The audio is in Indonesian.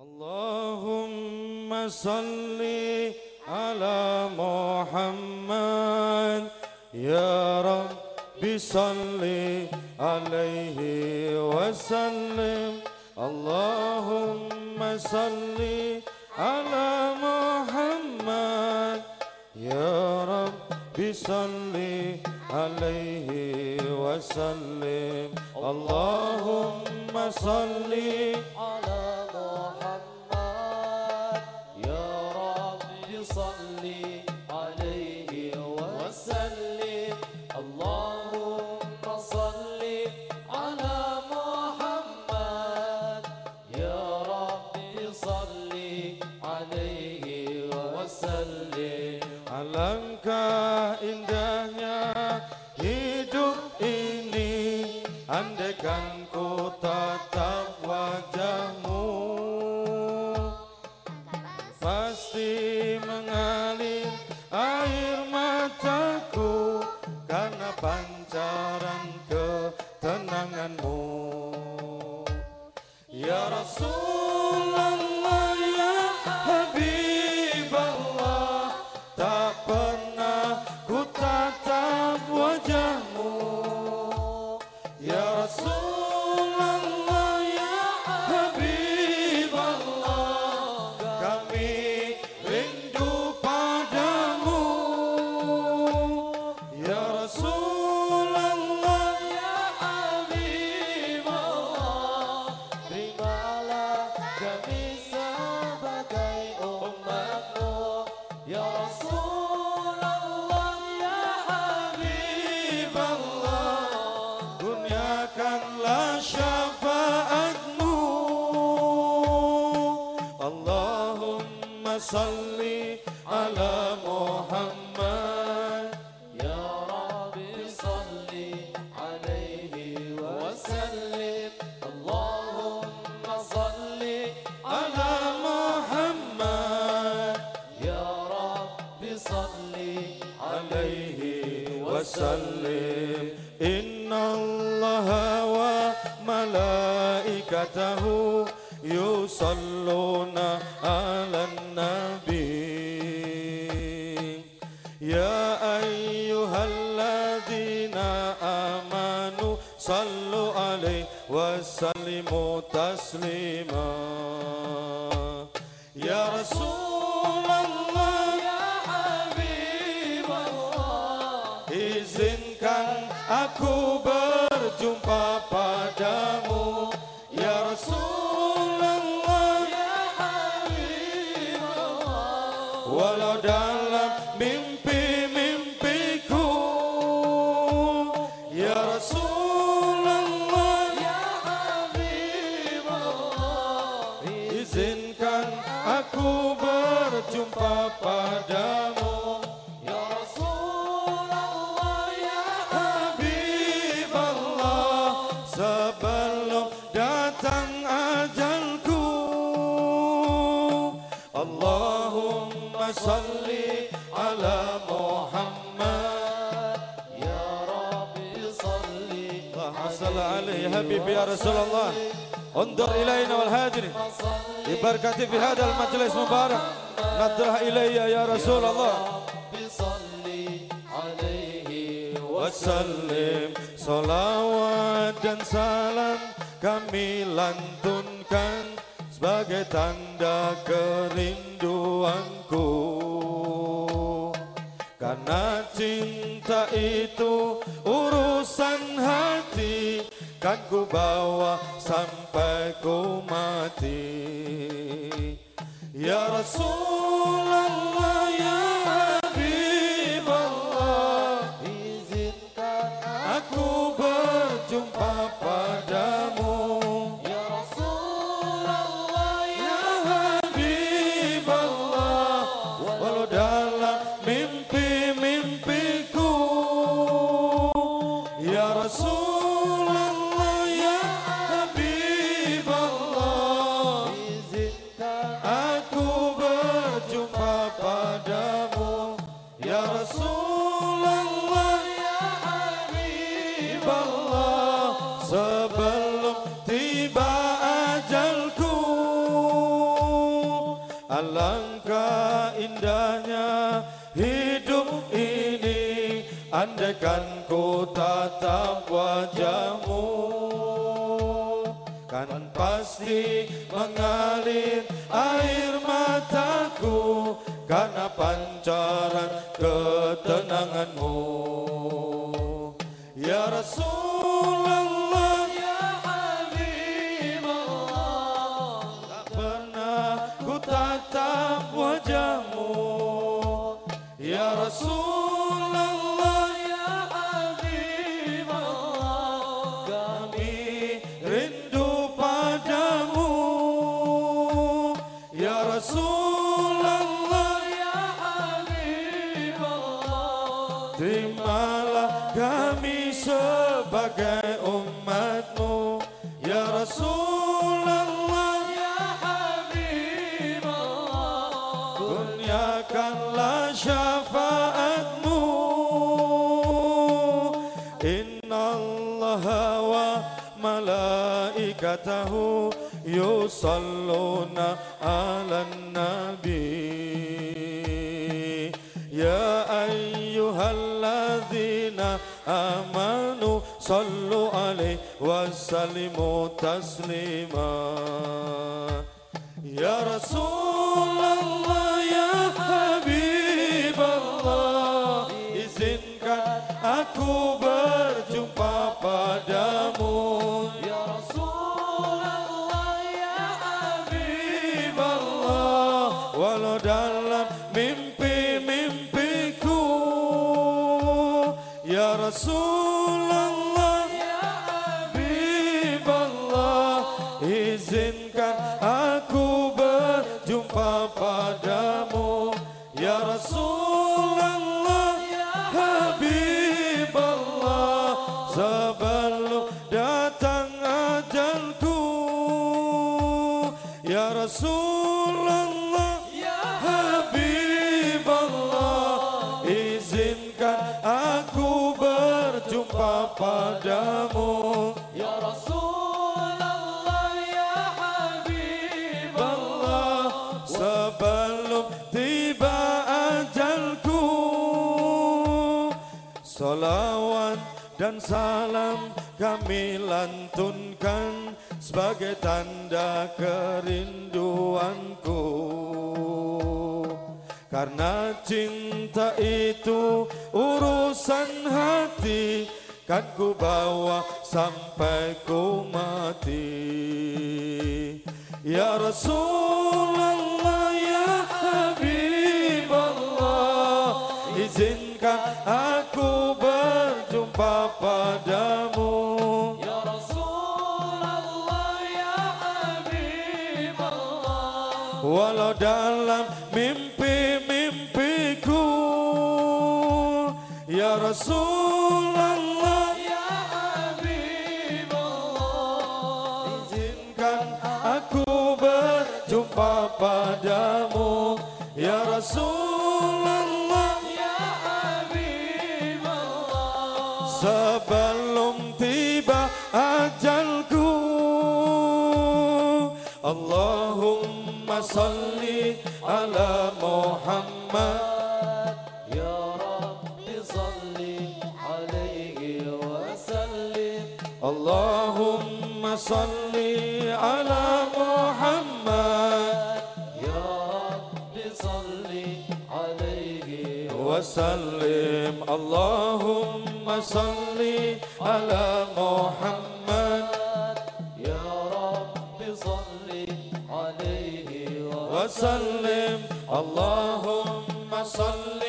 Allahumma salli ala Muhammad ya Rabbi salli alaihi wasallim. Allahumma salli ala Muhammad ya Rabbi salli alaihi wasallim. Allahumma salli ala Muhammad ya Rabbi salli alaihi wasallim. Allahumma salli ala Muhammad ya Rabbi salli alaihi wasallim. Alangkah indahnya hidup ini andaikan ku tatap wajahmu, pasti mengalir air mataku karena pancaran ketenanganmu. Ya Rasulullah ya Habiballah, tak pernah ku tatap wajahmu. Ya Rasulullah ya Habiballah, kami rindu padamu. Ya Rasulullah Ya Habibullah, terimalah kami sebagai umatmu. Ya Rasulullah ya Habiballah, kurniakanlah syafaatmu. Allahumma salli ala Muhammad Ya Rabbi salli alaihi wasallim. Allahumma salli ala Muhammad ya Rabbi salli alaihi wasallim. Inna Allaha wa malaikatahu yusalluna ala nabi. Ya ayyuhalladzina amanu sallu alaihi wa sallimu taslima. Ya Rasulullah ya Habibullah, izinkan aku berjumpa padamu. Ya Rasulullah ya Habibullah, walau dalam mimpi-mimpiku. Ya Rasulullah ya Habibullah, izinkan aku berjumpa padamu. ya Rasulullah ya Habiballah, sebelum datang ajalku. Allahumma salli ala Muhammad ya Rabbi salli Allahumma salli alaihi habibi ya Rasulullah. انظر إلينا والهاجرين ببركة في هذا المجلس مبارك نظرها إلي يا رسول الله salli alaihi wasallim. Salawat dan salam kami lantunkan sebagai tanda kerinduanku, karena cinta itu urusan hati, kan ku bawa sampai ku mati. Ya Rasulullah ya Habiballah, izinkan aku berjumpa padamu. ya Rasulullah Ya Habiballah, walau dalam mimpi-mimpiku. Ya Rasulullah ya Habiballah, izinkan aku Alangkah indahnya hidup ini, andaikan ku tatap wajahmu, kan pasti mengalir air mataku karena pancaran ketenanganmu. Ya Rasulullah, Ya Habibullah, tak pernah ku tatap wajahmu. Ya Rasulullah, Ya Habibullah, kami rindu padamu. Ya Rasulullah, Ya Habibullah, terimalah kami sebagai umatmu. Ya Rasulullah, Ya Habibullah, kurniakanlah syafaatmu. Innallaha wa malaikatahu yusalluna ala nabi. Ya ayyuhalladzina amanu sallu alaihi wasallimu taslima. Ya Rasulullah, ya Habiballah, izinkan aku berjumpa padamu. Ya Rasulullah, Ya Habiballah, walau dalam mimpi-mimpiku. Ya Rasulullah, Ya Habiballah, izinkan aku berjumpa padamu. Ya Rasulullah, Ya Habiballah, sebelum datang ajalku. Ya Rasulullah, Ya Habiballah, izinkan aku berjumpa padamu. Ya Rasulullah, Ya Habibullah, Allah, sebelum tiba ajalku. Salawat dan salam kami lantunkan sebagai tanda kerinduanku. Karena cinta itu urusan hati, kan ku bawa sampai ku mati. Ya Rasulullah, ya Habiballah, izinkan aku berjumpa padamu. Ya Rasulullah, Ya Habibullah, Walau dalam mimpi-mimpiku. Ya Rasulullah, Ya Habibullah, izinkan aku berjumpa padamu. Ya Rasulullah, Ya Habibullah, sebelum tiba ajalku. Allahumma salli ala Muhammad. Ya Rabbi salli alaihi wa sallim. Allahumma salli ala Muhammad Ya Rabbi salli alaihi wa wasallim. Allahumma salli ala Muhammad Ya Rabbi salli alaihi wa wasallim. Allahumma salli